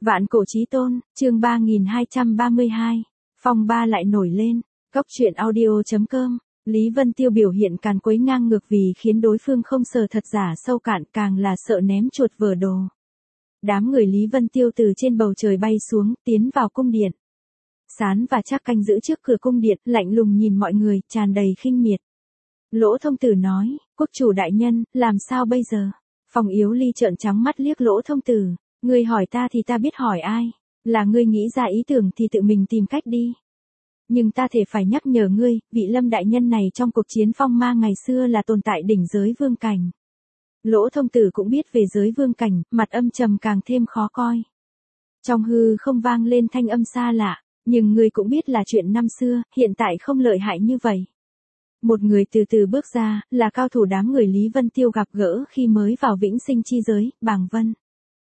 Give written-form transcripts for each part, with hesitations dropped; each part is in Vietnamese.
Vạn cổ chí tôn, chương 3232. Phong ba lại nổi lên. Góc truyện audio.com. Lý Vân Tiêu biểu hiện càn quấy ngang ngược vì khiến đối phương không sờ thật giả sâu cạn, càng là sợ ném chuột vỡ đồ. Đám người Lý Vân Tiêu từ trên bầu trời bay xuống, tiến vào cung điện. Sán và Trác canh giữ trước cửa cung điện, lạnh lùng nhìn mọi người, tràn đầy khinh miệt. Lỗ Thông Tử nói, quốc chủ đại nhân, làm sao bây giờ? Phong Yếu Ly trợn trắng mắt liếc Lỗ Thông Tử. Ngươi hỏi ta thì ta biết hỏi ai, là ngươi nghĩ ra ý tưởng thì tự mình tìm cách đi. Nhưng ta thể phải nhắc nhở ngươi, vị Lâm đại nhân này trong cuộc chiến phong ma ngày xưa là tồn tại đỉnh giới vương cảnh. Lỗ Thông Tử cũng biết về giới vương cảnh, mặt âm trầm càng thêm khó coi. Trong hư không vang lên thanh âm xa lạ, nhưng ngươi cũng biết là chuyện năm xưa, hiện tại không lợi hại như vậy. Một người từ từ bước ra, là cao thủ đám người Lý Vân Tiêu gặp gỡ khi mới vào vĩnh sinh chi giới, Bàng Vân.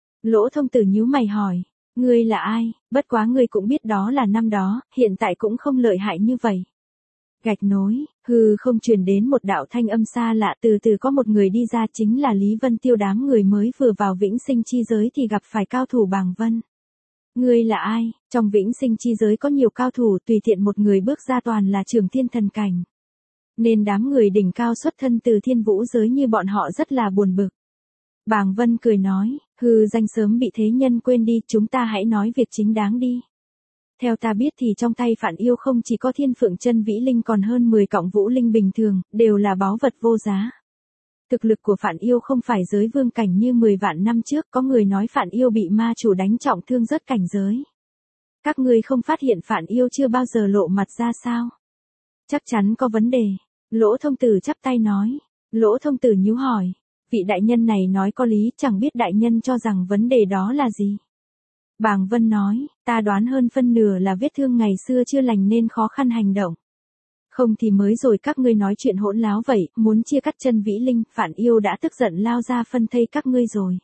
Lỗ Thông Tử nhíu mày hỏi, ngươi là ai, bất quá ngươi cũng biết đó là năm đó, hiện tại cũng không lợi hại như vậy. Gạch nối, hư không truyền đến một đạo thanh âm xa lạ, từ từ có một người đi ra, chính là Lý Vân Tiêu. Đám người mới vừa vào vĩnh sinh chi giới thì gặp phải cao thủ Bàng Vân. Ngươi là ai? Trong vĩnh sinh chi giới có nhiều cao thủ, tùy tiện một người bước ra toàn là trường thiên thần cảnh. Nên đám người đỉnh cao xuất thân từ thiên vũ giới như bọn họ rất là buồn bực. Bàng Vân cười nói, hư danh sớm bị thế nhân quên đi, chúng ta hãy nói việc chính đáng đi. Theo ta biết thì trong tay Phản Yêu không chỉ có Thiên Phượng Chân Vĩ Linh còn hơn 10 cọng vũ linh bình thường, đều là báu vật vô giá. Thực lực của Phản Yêu không phải giới vương cảnh như 10 vạn năm trước, có người nói Phản Yêu bị ma chủ đánh trọng thương rớt cảnh giới. Các ngươi không phát hiện Phản Yêu chưa bao giờ lộ mặt ra sao? Chắc chắn có vấn đề. Lỗ Thông Tử chắp tay nói. Lỗ Thông Tử nhíu hỏi. Vị đại nhân này nói có lý, chẳng biết đại nhân cho rằng vấn đề đó là gì. Bàng Vân nói, ta đoán hơn phân nửa là vết thương ngày xưa chưa lành nên khó khăn hành động. Không thì mới rồi các ngươi nói chuyện hỗn láo vậy, muốn chia cắt chân Vĩ Linh, Phản Yêu đã tức giận lao ra phân thây các ngươi rồi.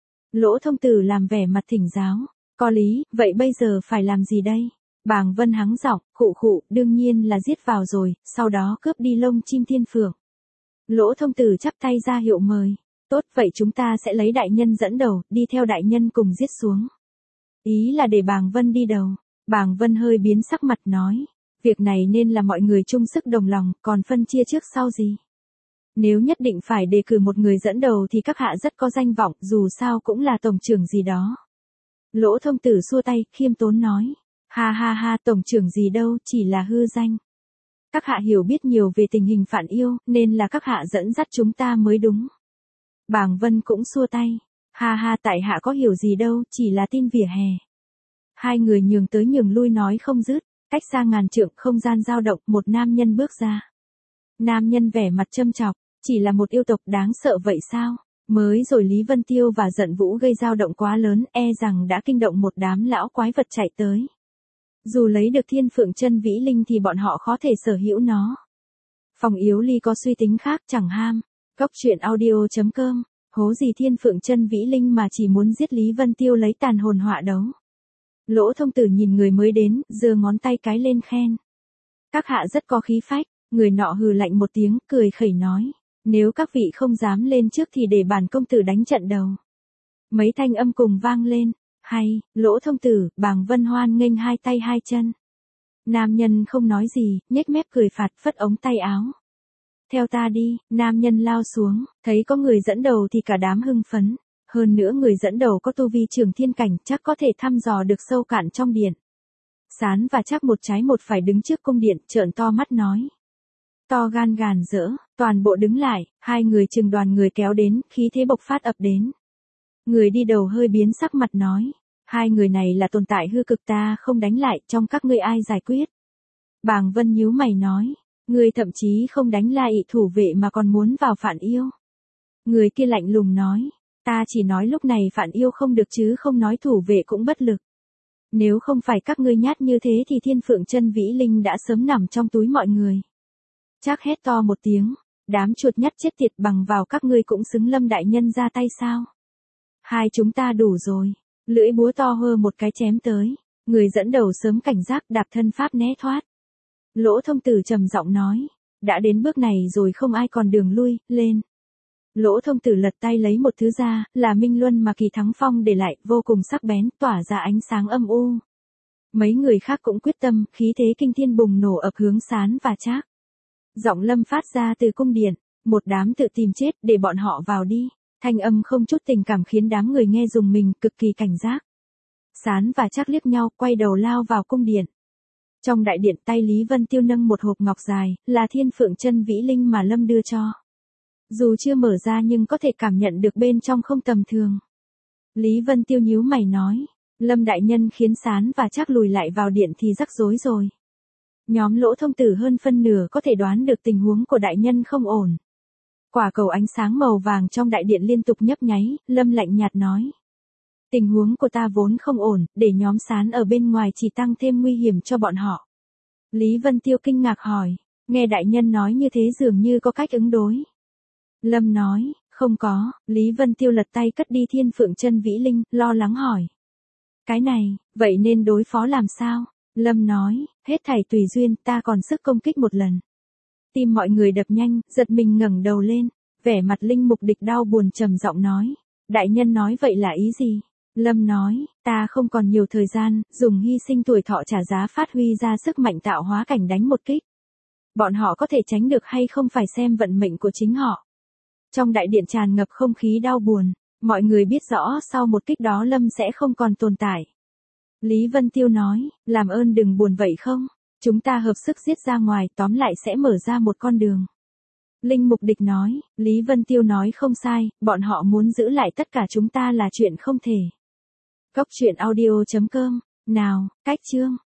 Lỗ Thông Tử làm vẻ mặt thỉnh giáo, có lý, vậy bây giờ phải làm gì đây? Bàng Vân hắng giọng, khụ khụ, đương nhiên là giết vào rồi, sau đó cướp đi lông chim thiên phượng. Lỗ Thông Tử chắp tay ra hiệu mời. Tốt, vậy chúng ta sẽ lấy đại nhân dẫn đầu, đi theo đại nhân cùng giết xuống. Ý là để Bàng Vân đi đầu. Bàng Vân hơi biến sắc mặt nói. Việc này nên là mọi người chung sức đồng lòng, còn phân chia trước sau gì. Nếu nhất định phải đề cử một người dẫn đầu thì các hạ rất có danh vọng, dù sao cũng là tổng trưởng gì đó. Lỗ Thông Tử xua tay, khiêm tốn nói. Ha ha ha, tổng trưởng gì đâu, chỉ là hư danh. Các hạ hiểu biết nhiều về tình hình Phản Yêu, nên là các hạ dẫn dắt chúng ta mới đúng. Bàng Vân cũng xua tay. Ha ha, tại hạ có hiểu gì đâu, chỉ là tin vỉa hè. Hai người nhường tới nhường lui nói không dứt, cách xa ngàn trượng, không gian dao động, một nam nhân bước ra. Nam nhân vẻ mặt châm chọc, chỉ là một yêu tộc đáng sợ vậy sao? Mới rồi Lý Vân Tiêu và Giận Vũ gây dao động quá lớn, e rằng đã kinh động một đám lão quái vật chạy tới. Dù lấy được Thiên Phượng Chân Vĩ Linh thì bọn họ khó thể sở hữu nó. Phong Yếu Ly có suy tính khác, chẳng ham. Góc truyện audio.com. Hố gì Thiên Phượng Chân Vĩ Linh mà chỉ muốn giết Lý Vân Tiêu lấy tàn hồn họa đấu. Lỗ Thông Tử nhìn người mới đến, giơ ngón tay cái lên khen. Các hạ rất có khí phách. Người nọ hừ lạnh một tiếng, cười khẩy nói. Nếu các vị không dám lên trước thì để bản công tử đánh trận đầu. Mấy thanh âm cùng vang lên. Hay, Lỗ Thông Tử, Bàng Vân hoan nghênh hai tay hai chân. Nam nhân không nói gì, nhếch mép cười phạt, phất ống tay áo. Theo ta đi, nam nhân lao xuống, thấy có người dẫn đầu thì cả đám hưng phấn. Hơn nữa người dẫn đầu có tu vi trường thiên cảnh, chắc có thể thăm dò được sâu cạn trong điện. Sán và Trác một trái một phải đứng trước cung điện, trợn to mắt nói. To gan gàn dỡ, toàn bộ đứng lại, hai người chừng đoàn người kéo đến, khí thế bộc phát ập đến. Người đi đầu hơi biến sắc mặt nói. Hai người này là tồn tại hư cực, ta không đánh lại, trong các ngươi ai giải quyết. Bàng Vân nhíu mày nói. Người thậm chí không đánh lại thủ vệ mà còn muốn vào Phản Yêu. Người kia lạnh lùng nói. Ta chỉ nói lúc này Phản Yêu không được chứ không nói thủ vệ cũng bất lực. Nếu không phải các ngươi nhát như thế thì Thiên Phượng Chân Vĩ Linh đã sớm nằm trong túi mọi người. Trác hét to một tiếng. Đám chuột nhắt chết tiệt, bằng vào các ngươi cũng xứng Lâm đại nhân ra tay sao? Hai chúng ta đủ rồi. Lưỡi búa to hơ một cái chém tới. Người dẫn đầu sớm cảnh giác, đạp thân pháp né thoát. Lỗ Thông Tử trầm giọng nói. Đã đến bước này rồi không ai còn đường lui, lên. Lỗ Thông Tử lật tay lấy một thứ ra, là minh luân mà Kỳ Thắng Phong để lại, vô cùng sắc bén, tỏa ra ánh sáng âm u. Mấy người khác cũng quyết tâm, khí thế kinh thiên bùng nổ ập hướng Sán và Trác. Giọng Lâm phát ra từ cung điện, một đám tự tìm chết, để bọn họ vào đi. Thanh âm không chút tình cảm khiến đám người nghe rùng mình, cực kỳ cảnh giác. Sán và Trác liếc nhau, quay đầu lao vào cung điện. Trong đại điện, tay Lý Vân Tiêu nâng một hộp ngọc dài, là Thiên Phượng Chân Vĩ Linh mà Lâm đưa cho. Dù chưa mở ra nhưng có thể cảm nhận được bên trong không tầm thường. Lý Vân Tiêu nhíu mày nói, Lâm đại nhân khiến Sán và Trác lùi lại vào điện thì rắc rối rồi. Nhóm Lỗ Thông Tử hơn phân nửa có thể đoán được tình huống của đại nhân không ổn. Quả cầu ánh sáng màu vàng trong đại điện liên tục nhấp nháy, Lâm lạnh nhạt nói. Tình huống của ta vốn không ổn, để nhóm Sán ở bên ngoài chỉ tăng thêm nguy hiểm cho bọn họ. Lý Vân Tiêu kinh ngạc hỏi, nghe đại nhân nói như thế dường như có cách ứng đối. Lâm nói, không có, Lý Vân Tiêu lật tay cất đi Thiên Phượng Chân Vĩ Linh, lo lắng hỏi. Cái này, vậy nên đối phó làm sao? Lâm nói, hết thảy tùy duyên, ta còn sức công kích một lần. Tim mọi người đập nhanh, giật mình ngẩng đầu lên, vẻ mặt Linh Mục Địch đau buồn trầm giọng nói, đại nhân nói vậy là ý gì? Lâm nói, ta không còn nhiều thời gian, dùng hy sinh tuổi thọ trả giá phát huy ra sức mạnh tạo hóa cảnh đánh một kích. Bọn họ có thể tránh được hay không phải xem vận mệnh của chính họ. Trong đại điện tràn ngập không khí đau buồn, mọi người biết rõ sau một kích đó Lâm sẽ không còn tồn tại. Lý Vân Tiêu nói, làm ơn đừng buồn vậy không? Chúng ta hợp sức giết ra ngoài, tóm lại sẽ mở ra một con đường. Linh Mục Địch nói, Lý Vân Tiêu nói không sai, bọn họ muốn giữ lại tất cả chúng ta là chuyện không thể. Cốc truyện audio.com, nào, cách chương.